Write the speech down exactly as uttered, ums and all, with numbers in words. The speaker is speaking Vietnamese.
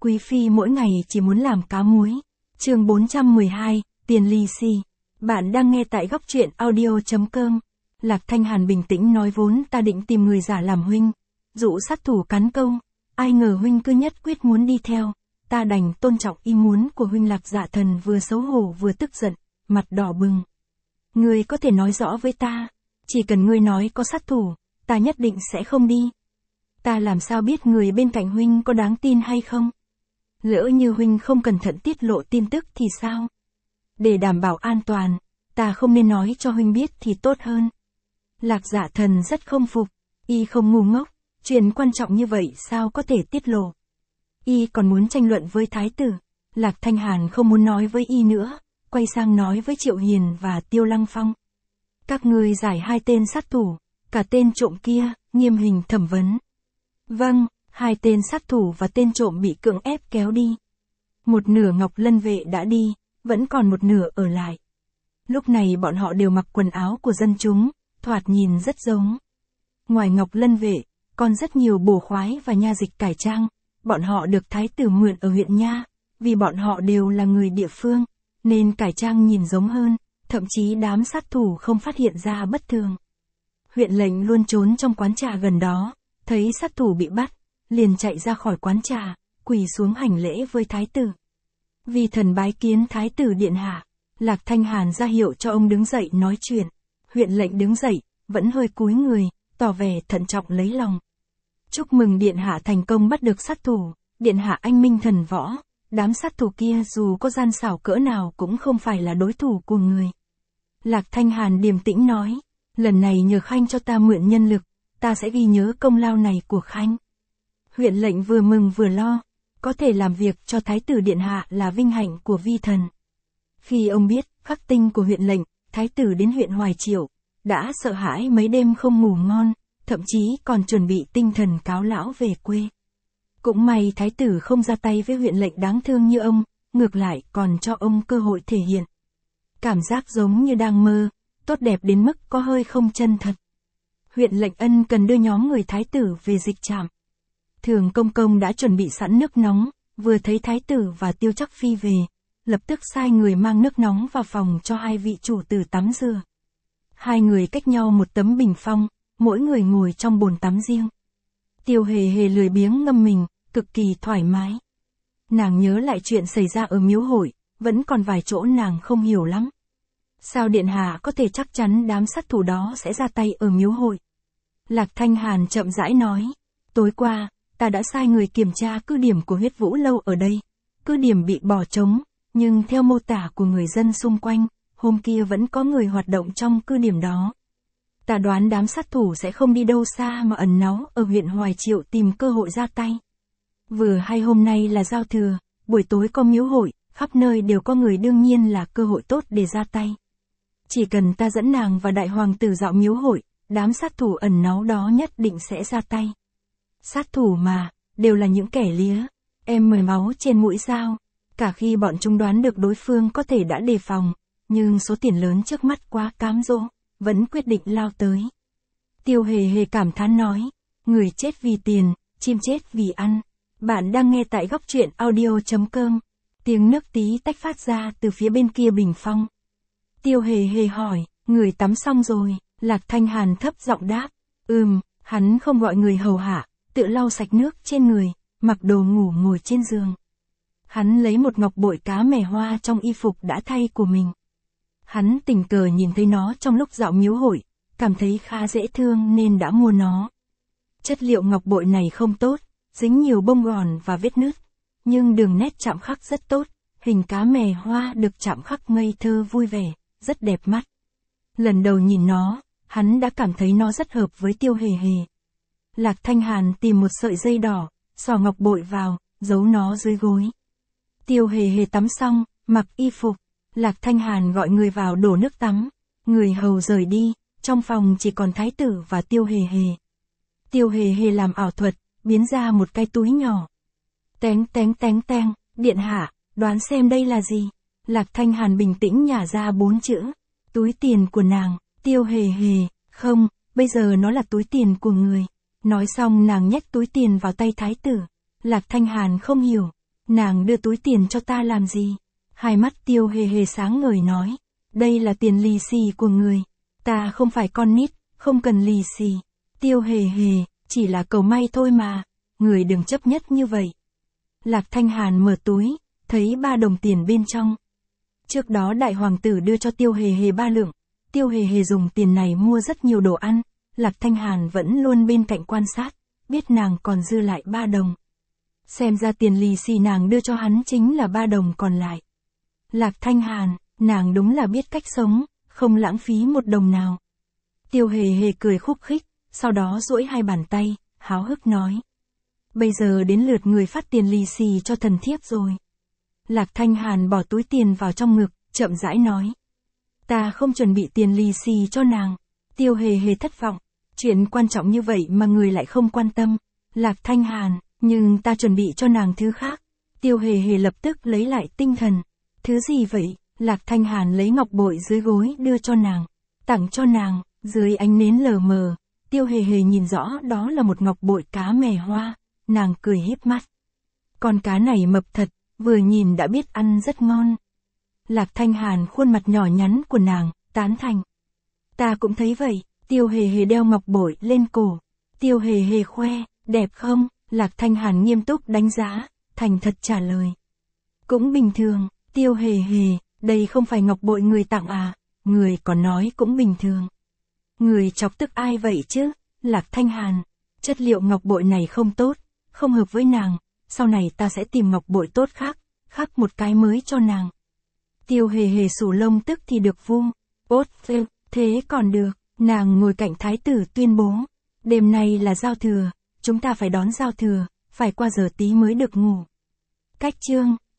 Quý phi mỗi ngày chỉ muốn làm cá muối. Chương bốn trăm mười hai, tiền lì xì. Bạn đang nghe tại góc truyện audio chấm com. Lạc Thanh Hàn bình tĩnh nói vốn ta định tìm người giả làm huynh. Dụ sát thủ cán câu. Ai ngờ huynh cứ nhất quyết muốn đi theo. Ta đành tôn trọng ý muốn của huynh. Lạc Dạ Thần vừa xấu hổ vừa tức giận, mặt đỏ bừng. Ngươi có thể nói rõ với ta. Chỉ cần ngươi nói có sát thủ, ta nhất định sẽ không đi. Ta làm sao biết người bên cạnh huynh có đáng tin hay không? Lỡ như huynh không cẩn thận tiết lộ tin tức thì sao? Để đảm bảo an toàn, ta không nên nói cho huynh biết thì tốt hơn. Lạc Dạ Thần rất không phục, y không ngu ngốc, chuyện quan trọng như vậy sao có thể tiết lộ. Y còn muốn tranh luận với thái tử. Lạc Thanh Hàn không muốn nói với y nữa, quay sang nói với Triệu Hiền và Tiêu Lăng Phong. Các ngươi giải hai tên sát thủ, cả tên trộm kia, nghiêm hình thẩm vấn. Vâng, hai tên sát thủ và tên trộm bị cưỡng ép kéo đi. Một nửa Ngọc Lân vệ đã đi, vẫn còn một nửa ở lại. Lúc này bọn họ đều mặc quần áo của dân chúng, thoạt nhìn rất giống. Ngoài Ngọc Lân vệ, còn rất nhiều bổ khoái và nha dịch cải trang. Bọn họ được thái tử mượn ở huyện Nha, vì bọn họ đều là người địa phương, nên cải trang nhìn giống hơn, thậm chí đám sát thủ không phát hiện ra bất thường. Huyện lệnh luôn trốn trong quán trà gần đó, thấy sát thủ bị bắt, liền chạy ra khỏi quán trà, quỳ xuống hành lễ với thái tử. Vì thần bái kiến thái tử điện hạ. Lạc Thanh Hàn ra hiệu cho ông đứng dậy nói chuyện. Huyện lệnh đứng dậy, vẫn hơi cúi người, tỏ vẻ thận trọng lấy lòng. Chúc mừng điện hạ thành công bắt được sát thủ, điện hạ anh minh thần võ, đám sát thủ kia dù có gian xảo cỡ nào cũng không phải là đối thủ của người. Lạc Thanh Hàn điềm tĩnh nói, lần này nhờ Khanh cho ta mượn nhân lực, ta sẽ ghi nhớ công lao này của Khanh. Huyện lệnh vừa mừng vừa lo, có thể làm việc cho thái tử điện hạ là vinh hạnh của vi thần. Khi ông biết khắc tinh của huyện lệnh, thái tử đến huyện Hoài Triệu, đã sợ hãi mấy đêm không ngủ ngon, thậm chí còn chuẩn bị tinh thần cáo lão về quê. Cũng may thái tử không ra tay với huyện lệnh đáng thương như ông, ngược lại còn cho ông cơ hội thể hiện. Cảm giác giống như đang mơ, tốt đẹp đến mức có hơi không chân thật. Huyện lệnh ân cần đưa nhóm người thái tử về dịch trạm. Thường công công đã chuẩn bị sẵn nước nóng, vừa thấy thái tử và Tiêu Trắc Phi về, lập tức sai người mang nước nóng vào phòng cho hai vị chủ tử tắm rửa. Hai người cách nhau một tấm bình phong, mỗi người ngồi trong bồn tắm riêng. Tiêu Hề Hề lười biếng ngâm mình, cực kỳ thoải mái. Nàng nhớ lại chuyện xảy ra ở miếu hội, vẫn còn vài chỗ nàng không hiểu lắm. Sao điện hạ có thể chắc chắn đám sát thủ đó sẽ ra tay ở miếu hội? Lạc Thanh Hàn chậm rãi nói, tối qua, ta đã sai người kiểm tra cứ điểm của Huyết Vũ Lâu ở đây. Cứ điểm bị bỏ trống, nhưng theo mô tả của người dân xung quanh, hôm kia vẫn có người hoạt động trong cứ điểm đó. Ta đoán đám sát thủ sẽ không đi đâu xa mà ẩn náu ở huyện Hoài Triệu tìm cơ hội ra tay. Vừa hay hôm nay là giao thừa, buổi tối có miếu hội, khắp nơi đều có người, đương nhiên là cơ hội tốt để ra tay. Chỉ cần ta dẫn nàng và đại hoàng tử dạo miếu hội, đám sát thủ ẩn náu đó nhất định sẽ ra tay. Sát thủ mà, đều là những kẻ lía, em mời máu trên mũi sao. Cả khi bọn chúng đoán được đối phương có thể đã đề phòng, nhưng số tiền lớn trước mắt quá cám dỗ, vẫn quyết định lao tới. Tiêu Hề Hề cảm thán nói, người chết vì tiền, chim chết vì ăn. Bạn đang nghe tại góc truyện audio chấm com. Tiếng nước tí tách phát ra từ phía bên kia bình phong. Tiêu Hề Hề hỏi, người tắm xong rồi? Lạc Thanh Hàn thấp giọng đáp, ừm, hắn không gọi người hầu hạ, tự lau sạch nước trên người, mặc đồ ngủ ngồi trên giường. Hắn lấy một ngọc bội cá mè hoa trong y phục đã thay của mình. Hắn tình cờ nhìn thấy nó trong lúc dạo miếu hội, cảm thấy khá dễ thương nên đã mua nó. Chất liệu ngọc bội này không tốt, dính nhiều bông gòn và vết nứt, nhưng đường nét chạm khắc rất tốt, hình cá mè hoa được chạm khắc ngây thơ vui vẻ, rất đẹp mắt. Lần đầu nhìn nó, hắn đã cảm thấy nó rất hợp với Tiêu Hề Hề. Lạc Thanh Hàn tìm một sợi dây đỏ, xỏ ngọc bội vào, giấu nó dưới gối. Tiêu Hề Hề tắm xong, mặc y phục, Lạc Thanh Hàn gọi người vào đổ nước tắm, người hầu rời đi, trong phòng chỉ còn thái tử và Tiêu Hề Hề. Tiêu Hề Hề làm ảo thuật, biến ra một cái túi nhỏ. Téng téng téng téng, điện hạ, đoán xem đây là gì? Lạc Thanh Hàn bình tĩnh nhả ra bốn chữ, túi tiền của nàng. Tiêu Hề Hề, không, bây giờ nó là túi tiền của người. Nói xong nàng nhét túi tiền vào tay thái tử. Lạc Thanh Hàn không hiểu, Nàng đưa túi tiền cho ta làm gì? Hai mắt Tiêu Hề Hề sáng ngời nói. Đây là tiền lì xì của người. Ta không phải con nít, không cần lì xì. Tiêu Hề Hề, chỉ là cầu may thôi mà. Người đừng chấp nhất như vậy. Lạc Thanh Hàn mở túi, thấy ba đồng tiền bên trong. Trước đó đại hoàng tử đưa cho Tiêu Hề Hề ba lượng. Tiêu Hề Hề dùng tiền này mua rất nhiều đồ ăn. Lạc Thanh Hàn vẫn luôn bên cạnh quan sát, biết nàng còn dư lại ba đồng. Xem ra tiền lì xì nàng đưa cho hắn chính là ba đồng còn lại. Lạc Thanh Hàn, nàng đúng là biết cách sống, không lãng phí một đồng nào. Tiêu Hề Hề cười khúc khích, sau đó duỗi hai bàn tay, háo hức nói. Bây giờ đến lượt người phát tiền lì xì cho thần thiếp rồi. Lạc Thanh Hàn bỏ túi tiền vào trong ngực, chậm rãi nói. Ta không chuẩn bị tiền lì xì cho nàng. Tiêu Hề Hề thất vọng. Chuyện quan trọng như vậy mà người lại không quan tâm. Lạc Thanh Hàn, nhưng ta chuẩn bị cho nàng thứ khác. Tiêu Hề Hề lập tức lấy lại tinh thần. Thứ gì vậy? Lạc Thanh Hàn lấy ngọc bội dưới gối đưa cho nàng. Tặng cho nàng, dưới ánh nến lờ mờ. Tiêu Hề Hề nhìn rõ đó là một ngọc bội cá mè hoa. Nàng cười híp mắt. Con cá này mập thật, vừa nhìn đã biết ăn rất ngon. Lạc Thanh Hàn khuôn mặt nhỏ nhắn của nàng, tán thành. Ta cũng thấy vậy. Tiêu Hề Hề đeo ngọc bội lên cổ. Tiêu Hề Hề khoe, đẹp không? Lạc Thanh Hàn nghiêm túc đánh giá, thành thật trả lời. Cũng bình thường. Tiêu Hề Hề, đây không phải ngọc bội người tặng à? Người còn nói cũng bình thường. Người chọc tức ai vậy chứ? Lạc Thanh Hàn, chất liệu ngọc bội này không tốt, không hợp với nàng. Sau này ta sẽ tìm ngọc bội tốt khác, khắc một cái mới cho nàng. Tiêu Hề Hề xù lông tức thì được vung. Ốt, thế còn được. Nàng ngồi cạnh thái tử tuyên bố. Đêm nay là giao thừa, chúng ta phải đón giao thừa, phải qua giờ tí mới được ngủ. Cách chương